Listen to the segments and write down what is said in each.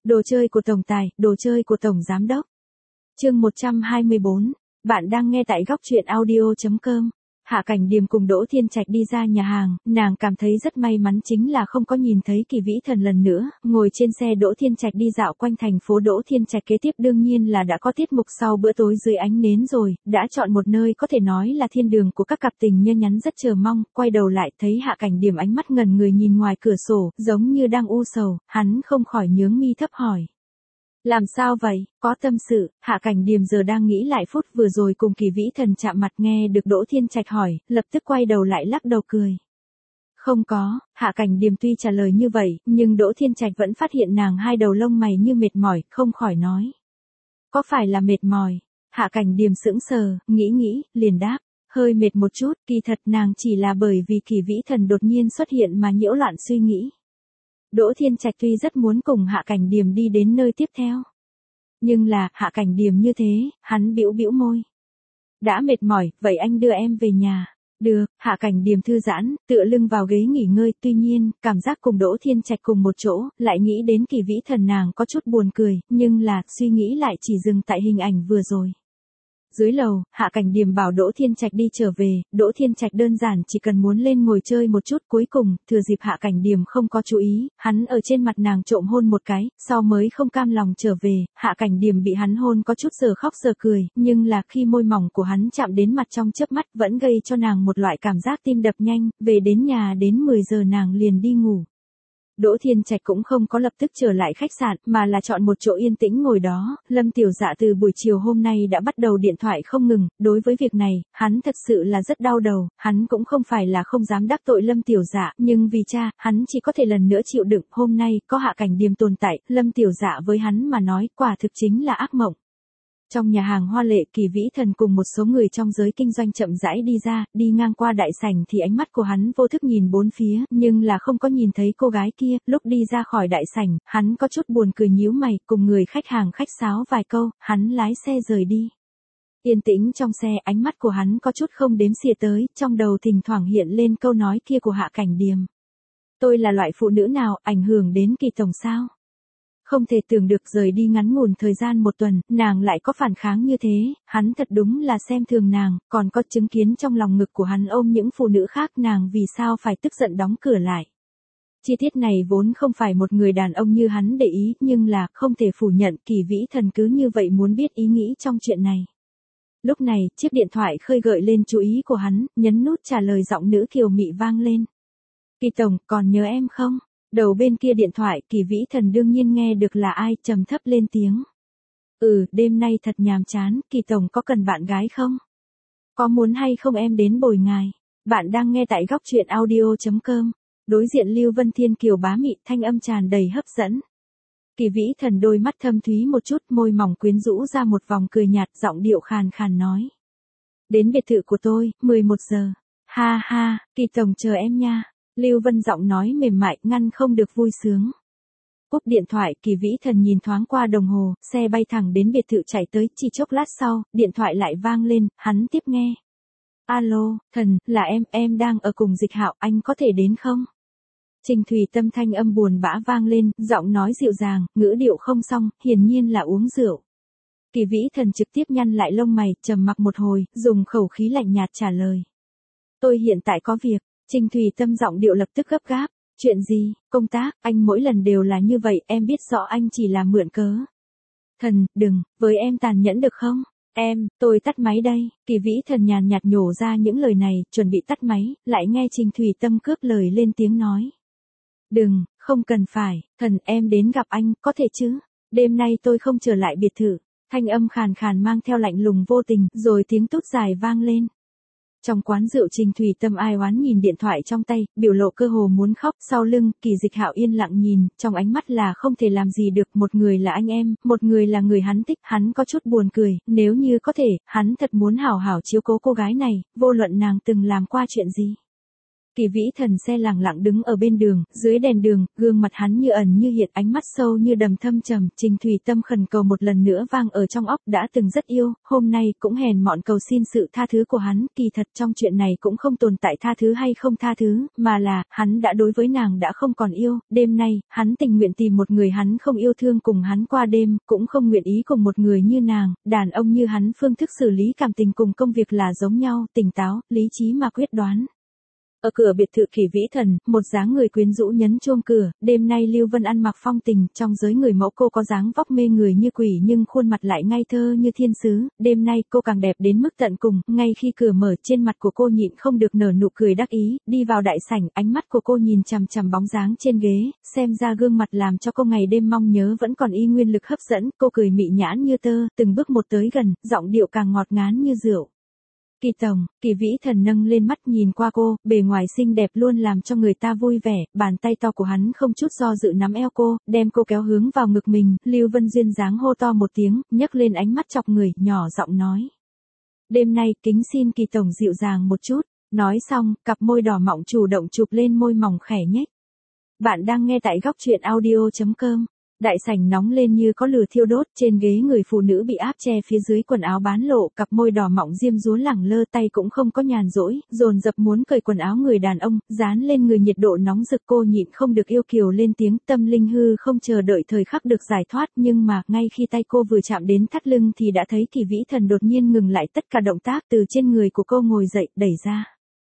Đồ chơi của tổng tài, đồ chơi của tổng giám đốc. Chương 124, bạn đang nghe tại góc truyện audio.com. Hạ Cảnh Điềm cùng Đỗ Thiên Trạch đi ra nhà hàng, nàng cảm thấy rất may mắn chính là không có nhìn thấy Kỳ Vĩ Thần lần nữa, ngồi trên xe Đỗ Thiên Trạch đi dạo quanh thành phố. Đỗ Thiên Trạch kế tiếp đương nhiên là đã có tiết mục sau bữa tối dưới ánh nến rồi, đã chọn một nơi có thể nói là thiên đường của các cặp tình nhân nhắn rất chờ mong, quay đầu lại thấy Hạ Cảnh Điềm ánh mắt ngẩn người nhìn ngoài cửa sổ, giống như đang u sầu, hắn không khỏi nhướng mi thấp hỏi. Làm sao vậy, có tâm sự? Hạ Cảnh Điềm giờ đang nghĩ lại phút vừa rồi cùng Kỳ Vĩ Thần chạm mặt, nghe được Đỗ Thiên Trạch hỏi, lập tức quay đầu lại lắc đầu cười. Không có, Hạ Cảnh Điềm tuy trả lời như vậy, nhưng Đỗ Thiên Trạch vẫn phát hiện nàng hai đầu lông mày như mệt mỏi, không khỏi nói. Có phải là mệt mỏi? Hạ Cảnh Điềm sững sờ, nghĩ, liền đáp. Hơi mệt một chút, kỳ thật nàng chỉ là bởi vì Kỳ Vĩ Thần đột nhiên xuất hiện mà nhiễu loạn suy nghĩ. Đỗ Thiên Trạch tuy rất muốn cùng Hạ Cảnh Điềm đi đến nơi tiếp theo. Nhưng là, Hạ Cảnh Điềm như thế, hắn bĩu môi. Đã mệt mỏi, vậy anh đưa em về nhà. Được, Hạ Cảnh Điềm thư giãn, tựa lưng vào ghế nghỉ ngơi, tuy nhiên, cảm giác cùng Đỗ Thiên Trạch cùng một chỗ, lại nghĩ đến Kỳ Vĩ Thần nàng có chút buồn cười, nhưng là, suy nghĩ lại chỉ dừng tại hình ảnh vừa rồi. Dưới lầu, Hạ Cảnh Điềm bảo Đỗ Thiên Trạch đi trở về, Đỗ Thiên Trạch đơn giản chỉ cần muốn lên ngồi chơi một chút, cuối cùng, thừa dịp Hạ Cảnh Điềm không có chú ý, hắn ở trên mặt nàng trộm hôn một cái, sau mới không cam lòng trở về, Hạ Cảnh Điềm bị hắn hôn có chút giờ khóc giờ cười, nhưng là khi môi mỏng của hắn chạm đến mặt trong chớp mắt vẫn gây cho nàng một loại cảm giác tim đập nhanh, về đến nhà đến 10 giờ nàng liền đi ngủ. Đỗ Thiên Trạch cũng không có lập tức trở lại khách sạn, mà là chọn một chỗ yên tĩnh ngồi đó. Lâm Tiểu Dạ từ buổi chiều hôm nay đã bắt đầu điện thoại không ngừng, đối với việc này, hắn thật sự là rất đau đầu, hắn cũng không phải là không dám đắc tội Lâm Tiểu Dạ, nhưng vì cha, hắn chỉ có thể lần nữa chịu đựng. Hôm nay, có Hạ Cảnh Điềm tồn tại, Lâm Tiểu Dạ với hắn mà nói, quả thực chính là ác mộng. Trong nhà hàng hoa lệ, Kỳ Vĩ Thần cùng một số người trong giới kinh doanh chậm rãi đi ra, đi ngang qua đại sảnh thì ánh mắt của hắn vô thức nhìn bốn phía, nhưng là không có nhìn thấy cô gái kia. Lúc đi ra khỏi đại sảnh, hắn có chút buồn cười nhíu mày, cùng người khách hàng khách sáo vài câu, hắn lái xe rời đi. Yên tĩnh trong xe, ánh mắt của hắn có chút không đếm xỉa tới, trong đầu thỉnh thoảng hiện lên câu nói kia của Hạ Cảnh Điềm. Tôi là loại phụ nữ nào, ảnh hưởng đến Kỳ tổng sao? Không thể tưởng được rời đi ngắn ngủn thời gian một tuần, nàng lại có phản kháng như thế, hắn thật đúng là xem thường nàng, còn có chứng kiến trong lòng ngực của hắn ôm những phụ nữ khác, nàng vì sao phải tức giận đóng cửa lại. Chi tiết này vốn không phải một người đàn ông như hắn để ý, nhưng là, không thể phủ nhận, Kỳ Vĩ Thần cứ như vậy muốn biết ý nghĩ trong chuyện này. Lúc này, chiếc điện thoại khơi gợi lên chú ý của hắn, nhấn nút trả lời giọng nữ kiều mị vang lên. Kỳ tổng, còn nhớ em không? Đầu bên kia điện thoại, Kỳ Vĩ Thần đương nhiên nghe được là ai, trầm thấp lên tiếng. Đêm nay thật nhàm chán, Kỳ tổng có cần bạn gái không? Có muốn hay không em đến bồi ngài? Bạn đang nghe tại góc truyện audio.com. Đối diện Lưu Vân Thiên kiều bá mị, thanh âm tràn đầy hấp dẫn. Kỳ Vĩ Thần đôi mắt thâm thúy một chút, môi mỏng quyến rũ ra một vòng cười nhạt, giọng điệu khàn khàn nói. Đến biệt thự của tôi, 11 giờ. Ha ha, Kỳ tổng chờ em nha. Lưu Vân giọng nói mềm mại, ngăn không được vui sướng. Cúp điện thoại, Kỳ Vĩ Thần nhìn thoáng qua đồng hồ, xe bay thẳng đến biệt thự chạy tới, chỉ chốc lát sau, điện thoại lại vang lên, hắn tiếp nghe. Alo, Thần, là em đang ở cùng Dịch Hạo, anh có thể đến không? Trình Thùy Tâm thanh âm buồn bã vang lên, giọng nói dịu dàng, ngữ điệu không xong, hiển nhiên là uống rượu. Kỳ Vĩ Thần trực tiếp nhăn lại lông mày, trầm mặc một hồi, dùng khẩu khí lạnh nhạt trả lời. Tôi hiện tại có việc. Trình Thùy Tâm giọng điệu lập tức gấp gáp. Chuyện gì? Công tác, anh mỗi lần đều là như vậy, em biết rõ anh chỉ là mượn cớ. Thần, đừng, với em tàn nhẫn được không? Tôi tắt máy đây. Kỳ Vĩ Thần nhàn nhạt nhổ ra những lời này, chuẩn bị tắt máy, lại nghe Trình Thùy Tâm cướp lời lên tiếng nói. Đừng, không cần phải, Thần, em đến gặp anh, có thể chứ? Đêm nay tôi không trở lại biệt thự. Thanh âm khàn khàn mang theo lạnh lùng vô tình, rồi tiếng tút dài vang lên. Trong quán rượu, Trình Thùy Tâm ai oán nhìn điện thoại trong tay, biểu lộ cơ hồ muốn khóc. Sau lưng, Kỳ Dịch Hạo yên lặng nhìn, trong ánh mắt là không thể làm gì được, một người là anh em, một người là người hắn thích, hắn có chút buồn cười, nếu như có thể, hắn thật muốn hảo hảo chiếu cố cô gái này, vô luận nàng từng làm qua chuyện gì. Kỳ Vĩ Thần xe lẳng lặng đứng ở bên đường, dưới đèn đường, gương mặt hắn như ẩn như hiện, ánh mắt sâu như đầm thâm trầm, Trình Thủy Tâm khẩn cầu một lần nữa vang ở trong óc, đã từng rất yêu, hôm nay cũng hèn mọn cầu xin sự tha thứ của hắn, kỳ thật trong chuyện này cũng không tồn tại tha thứ hay không tha thứ, mà là, hắn đã đối với nàng đã không còn yêu, đêm nay, hắn tình nguyện tìm một người hắn không yêu thương cùng hắn qua đêm, cũng không nguyện ý cùng một người như nàng, đàn ông như hắn phương thức xử lý cảm tình cùng công việc là giống nhau, tỉnh táo, lý trí mà quyết đoán. Ở cửa biệt thự Kỳ Vĩ Thần, một dáng người quyến rũ nhấn chuông cửa, đêm nay Lưu Vân ăn mặc phong tình, trong giới người mẫu cô có dáng vóc mê người như quỷ nhưng khuôn mặt lại ngây thơ như thiên sứ, đêm nay cô càng đẹp đến mức tận cùng, ngay khi cửa mở trên mặt của cô nhịn không được nở nụ cười đắc ý, đi vào đại sảnh, ánh mắt của cô nhìn chằm chằm bóng dáng trên ghế, xem ra gương mặt làm cho cô ngày đêm mong nhớ vẫn còn y nguyên lực hấp dẫn, cô cười mị nhãn như tơ, từng bước một tới gần, giọng điệu càng ngọt ngán như rượu. Kỳ tổng, Kỳ Vĩ Thần nâng lên mắt nhìn qua cô, bề ngoài xinh đẹp luôn làm cho người ta vui vẻ, bàn tay to của hắn không chút do dự nắm eo cô, đem cô kéo hướng vào ngực mình, Lưu Vân duyên dáng hô to một tiếng, nhấc lên ánh mắt chọc người, nhỏ giọng nói. Đêm nay, kính xin Kỳ tổng dịu dàng một chút, nói xong, cặp môi đỏ mọng chủ động chụp lên môi mỏng khẽ nhếch. Bạn đang nghe tại góc truyện audio.com. Đại sảnh nóng lên như có lửa thiêu đốt, trên ghế người phụ nữ bị áp che phía dưới quần áo bán lộ, cặp môi đỏ mọng diêm dúa lẳng lơ, tay cũng không có nhàn rỗi, dồn dập muốn cởi quần áo người đàn ông, dán lên người nhiệt độ nóng rực, cô nhịn không được yêu kiều lên tiếng, tâm linh hư không chờ đợi thời khắc được giải thoát, nhưng mà, ngay khi tay cô vừa chạm đến thắt lưng thì đã thấy Kỳ Vĩ Thần đột nhiên ngừng lại tất cả động tác, từ trên người của cô ngồi dậy, đẩy ra.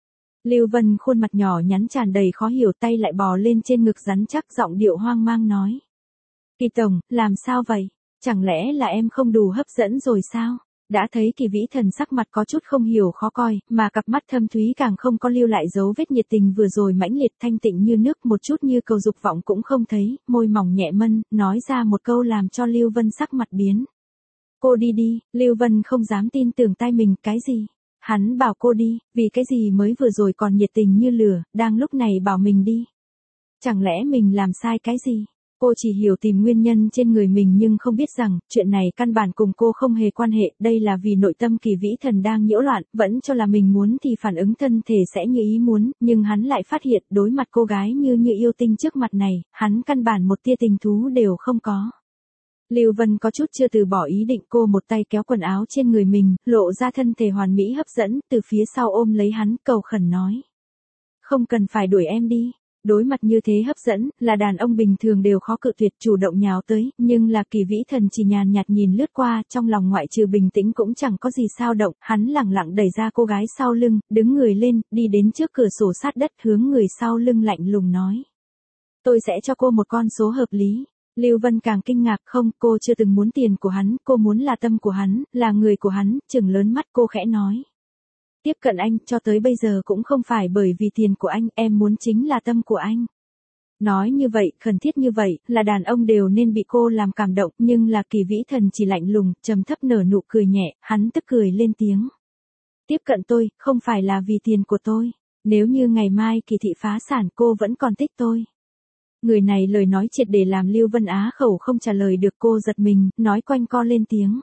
Lưu Vân khuôn mặt nhỏ nhắn tràn đầy khó hiểu, tay lại bò lên trên ngực rắn chắc, giọng điệu hoang mang nói. Kỳ tổng, làm sao vậy? Chẳng lẽ là em không đủ hấp dẫn rồi sao? Đã thấy Kỳ Vĩ Thần sắc mặt có chút không hiểu khó coi, mà cặp mắt thâm thúy càng không có lưu lại dấu vết nhiệt tình vừa rồi mãnh liệt thanh tịnh như nước, một chút như cầu dục vọng cũng không thấy, môi mỏng nhẹ mân, nói ra một câu làm cho Lưu Vân sắc mặt biến. Cô đi đi, Lưu Vân không dám tin tưởng tai mình, cái gì? Hắn bảo cô đi, vì cái gì mới vừa rồi còn nhiệt tình như lửa, đang lúc này bảo mình đi. Chẳng lẽ mình làm sai cái gì? Cô chỉ hiểu tìm nguyên nhân trên người mình nhưng không biết rằng, chuyện này căn bản cùng cô không hề quan hệ, đây là vì nội tâm Kỳ Vĩ Thần đang nhiễu loạn, vẫn cho là mình muốn thì phản ứng thân thể sẽ như ý muốn, nhưng hắn lại phát hiện đối mặt cô gái như yêu tinh trước mặt này, hắn căn bản một tia tình thú đều không có. Lưu Vân có chút chưa từ bỏ ý định, cô một tay kéo quần áo trên người mình, lộ ra thân thể hoàn mỹ hấp dẫn, từ phía sau ôm lấy hắn, cầu khẩn nói. Không cần phải đuổi em đi. Đối mặt như thế hấp dẫn, là đàn ông bình thường đều khó cự tuyệt, chủ động nhào tới, nhưng là Kỳ Vĩ Thần chỉ nhàn nhạt nhìn lướt qua, trong lòng ngoại trừ bình tĩnh cũng chẳng có gì sao động, hắn lẳng lặng đẩy ra cô gái sau lưng, đứng người lên, đi đến trước cửa sổ sát đất, hướng người sau lưng lạnh lùng nói. Tôi sẽ cho cô một con số hợp lý. Lưu Vân càng kinh ngạc, không, cô chưa từng muốn tiền của hắn, cô muốn là tâm của hắn, là người của hắn, trừng lớn mắt cô khẽ nói. Tiếp cận anh, cho tới bây giờ cũng không phải bởi vì tiền của anh, em muốn chính là tâm của anh. Nói như vậy, khẩn thiết như vậy, là đàn ông đều nên bị cô làm cảm động, nhưng là Kỳ Vĩ Thần chỉ lạnh lùng, trầm thấp nở nụ cười nhẹ, hắn tức cười lên tiếng. Tiếp cận tôi, không phải là vì tiền của tôi, nếu như ngày mai Kỳ thị phá sản cô vẫn còn thích tôi. Người này lời nói triệt để làm Lưu Vân á khẩu không trả lời được, cô giật mình, nói quanh co lên tiếng.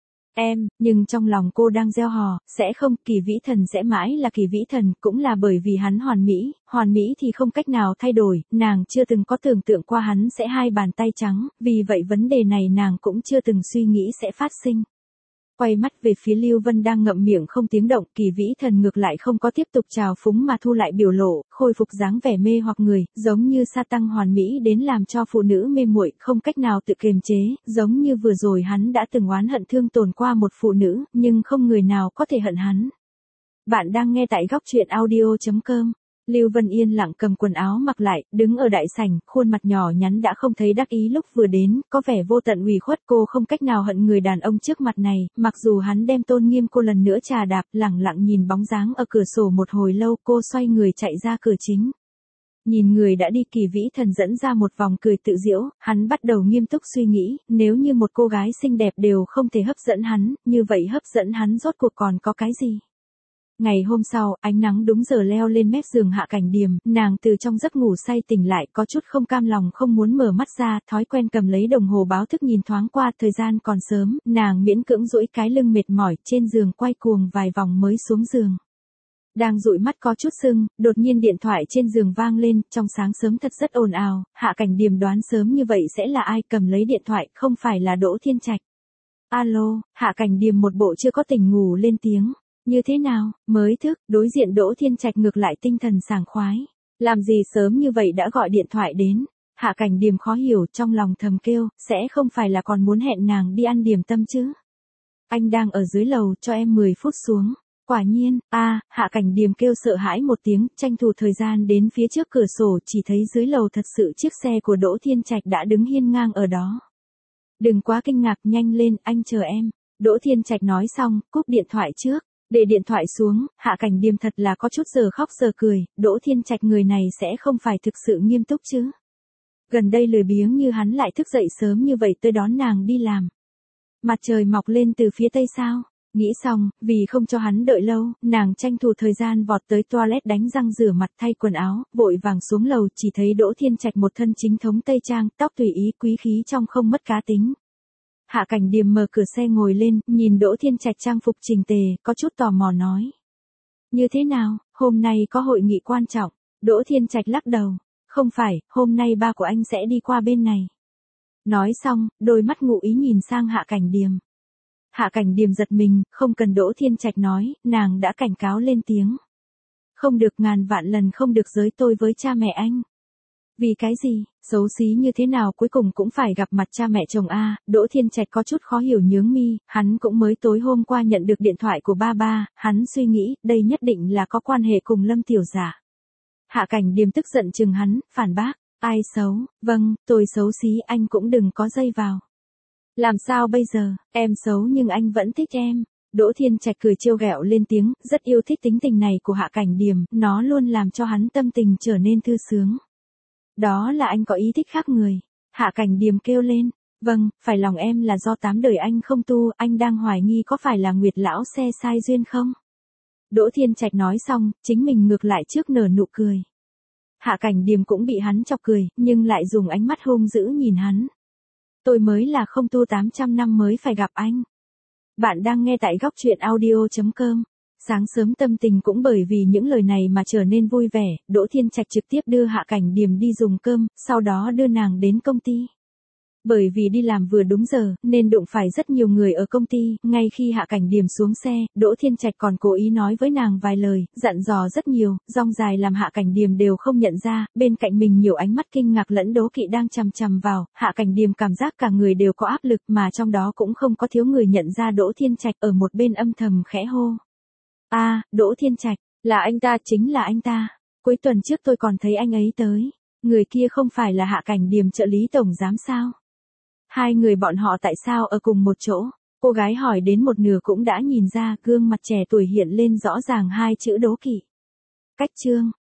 Em, nhưng trong lòng cô đang gieo hò, sẽ không, Kỳ Vĩ Thần sẽ mãi là Kỳ Vĩ Thần, cũng là bởi vì hắn hoàn mỹ thì không cách nào thay đổi, nàng chưa từng có tưởng tượng qua hắn sẽ hai bàn tay trắng, vì vậy vấn đề này nàng cũng chưa từng suy nghĩ sẽ phát sinh. Quay mắt về phía Lưu Vân đang ngậm miệng không tiếng động, Kỳ Vĩ Thần ngược lại không có tiếp tục trào phúng mà thu lại biểu lộ, khôi phục dáng vẻ mê hoặc người, giống như sa tăng hoàn mỹ đến làm cho phụ nữ mê muội, không cách nào tự kiềm chế, giống như vừa rồi hắn đã từng oán hận thương tổn qua một phụ nữ, nhưng không người nào có thể hận hắn. Bạn đang nghe tại góc truyện audio.com. Lưu Vân yên lặng cầm quần áo mặc lại, đứng ở đại sảnh, khuôn mặt nhỏ nhắn đã không thấy đắc ý lúc vừa đến, có vẻ vô tận ủy khuất, cô không cách nào hận người đàn ông trước mặt này, mặc dù hắn đem tôn nghiêm cô lần nữa trà đạp, lẳng lặng nhìn bóng dáng ở cửa sổ một hồi lâu, cô xoay người chạy ra cửa chính. Nhìn người đã đi, Kỳ Vĩ Thần dẫn ra một vòng cười tự giễu, hắn bắt đầu nghiêm túc suy nghĩ, nếu như một cô gái xinh đẹp đều không thể hấp dẫn hắn, như vậy hấp dẫn hắn rốt cuộc còn có cái gì? Ngày hôm sau, ánh nắng đúng giờ leo lên mép giường Hạ Cảnh Điềm, nàng từ trong giấc ngủ say tỉnh lại, có chút không cam lòng không muốn mở mắt ra, thói quen cầm lấy đồng hồ báo thức nhìn thoáng qua, thời gian còn sớm, nàng miễn cưỡng duỗi cái lưng mệt mỏi, trên giường quay cuồng vài vòng mới xuống giường. Đang dụi mắt có chút sưng, đột nhiên điện thoại trên giường vang lên, trong sáng sớm thật rất ồn ào, Hạ Cảnh Điềm đoán sớm như vậy sẽ là ai cầm lấy điện thoại, không phải là Đỗ Thiên Trạch. Alo, Hạ Cảnh Điềm một bộ chưa có tỉnh ngủ lên tiếng. Như thế nào, mới thức, đối diện Đỗ Thiên Trạch ngược lại tinh thần sảng khoái. Làm gì sớm như vậy đã gọi điện thoại đến. Hạ Cảnh Điềm khó hiểu, trong lòng thầm kêu, sẽ không phải là còn muốn hẹn nàng đi ăn điểm tâm chứ. Anh đang ở dưới lầu, cho em 10 phút xuống. Quả nhiên, Hạ Cảnh Điềm kêu sợ hãi một tiếng, tranh thủ thời gian đến phía trước cửa sổ, chỉ thấy dưới lầu thật sự chiếc xe của Đỗ Thiên Trạch đã đứng hiên ngang ở đó. Đừng quá kinh ngạc, nhanh lên, anh chờ em. Đỗ Thiên Trạch nói xong, cúp điện thoại trước. Để điện thoại xuống, Hạ Cảnh Điềm thật là có chút giờ khóc giờ cười, Đỗ Thiên Trạch người này sẽ không phải thực sự nghiêm túc chứ. Gần đây lười biếng như hắn lại thức dậy sớm như vậy tới đón nàng đi làm. Mặt trời mọc lên từ phía tây sao? Nghĩ xong, vì không cho hắn đợi lâu, nàng tranh thủ thời gian vọt tới toilet đánh răng rửa mặt thay quần áo, vội vàng xuống lầu chỉ thấy Đỗ Thiên Trạch một thân chính thống tây trang, tóc tùy ý quý khí trong không mất cá tính. Hạ Cảnh Điềm mở cửa xe ngồi lên, nhìn Đỗ Thiên Trạch trang phục chỉnh tề, có chút tò mò nói. Như thế nào, hôm nay có hội nghị quan trọng? Đỗ Thiên Trạch lắc đầu. Không phải, hôm nay ba của anh sẽ đi qua bên này. Nói xong, đôi mắt ngụ ý nhìn sang Hạ Cảnh Điềm. Hạ Cảnh Điềm giật mình, không cần Đỗ Thiên Trạch nói, nàng đã cảnh cáo lên tiếng. Không được, ngàn vạn lần không được giới tôi với cha mẹ anh. Vì cái gì, xấu xí như thế nào cuối cùng cũng phải gặp mặt cha mẹ chồng a. Đỗ Thiên Trạch có chút khó hiểu nhướng mi, hắn cũng mới tối hôm qua nhận được điện thoại của ba, hắn suy nghĩ, đây nhất định là có quan hệ cùng Lâm Tiểu Giả. Hạ Cảnh Điềm tức giận chừng hắn, phản bác, ai xấu, vâng, tôi xấu xí, anh cũng đừng có dây vào. Làm sao bây giờ, em xấu nhưng anh vẫn thích em. Đỗ Thiên Trạch cười trêu ghẹo lên tiếng, rất yêu thích tính tình này của Hạ Cảnh Điềm, nó luôn làm cho hắn tâm tình trở nên thư sướng. Đó là anh có ý thích khác người. Hạ Cảnh Điềm kêu lên, vâng, phải lòng em là do 8 đời anh không tu, anh đang hoài nghi có phải là Nguyệt lão xe sai duyên không? Đỗ Thiên Trạch nói xong, chính mình ngược lại trước nở nụ cười. Hạ Cảnh Điềm cũng bị hắn chọc cười, nhưng lại dùng ánh mắt hung dữ nhìn hắn. Tôi mới là không tu 800 năm mới phải gặp anh. Bạn đang nghe tại góc truyện audio.com. Sáng sớm tâm tình cũng bởi vì những lời này mà trở nên vui vẻ, Đỗ Thiên Trạch trực tiếp đưa Hạ Cảnh Điềm đi dùng cơm, sau đó đưa nàng đến công ty. Bởi vì đi làm vừa đúng giờ, nên đụng phải rất nhiều người ở công ty, ngay khi Hạ Cảnh Điềm xuống xe, Đỗ Thiên Trạch còn cố ý nói với nàng vài lời, dặn dò rất nhiều, dong dài làm Hạ Cảnh Điềm đều không nhận ra, bên cạnh mình nhiều ánh mắt kinh ngạc lẫn đố kỵ đang chằm chằm vào, Hạ Cảnh Điềm cảm giác cả người đều có áp lực mà trong đó cũng không có thiếu người nhận ra Đỗ Thiên Trạch ở một bên âm thầm khẽ hô. Đỗ Thiên Trạch, là anh ta, chính là anh ta, cuối tuần trước tôi còn thấy anh ấy tới, người kia không phải là Hạ Cảnh Điềm trợ lý tổng giám sao? Hai người bọn họ tại sao ở cùng một chỗ? Cô gái hỏi đến một nửa cũng đã nhìn ra, gương mặt trẻ tuổi hiện lên rõ ràng hai chữ đố kỵ. Cách chương,